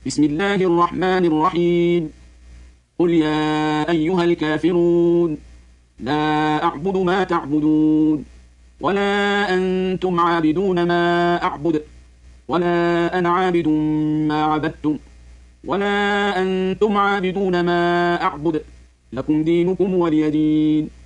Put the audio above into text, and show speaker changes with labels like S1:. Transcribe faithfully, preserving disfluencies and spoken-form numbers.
S1: بسم الله الرحمن الرحيم. قل يا أيها الكافرون لا أعبد ما تعبدون ولا أنتم عابدون ما أعبد ولا أنا عابد ما عبدتم ولا أنتم عابدون ما أعبد لكم دينكم ولي دين.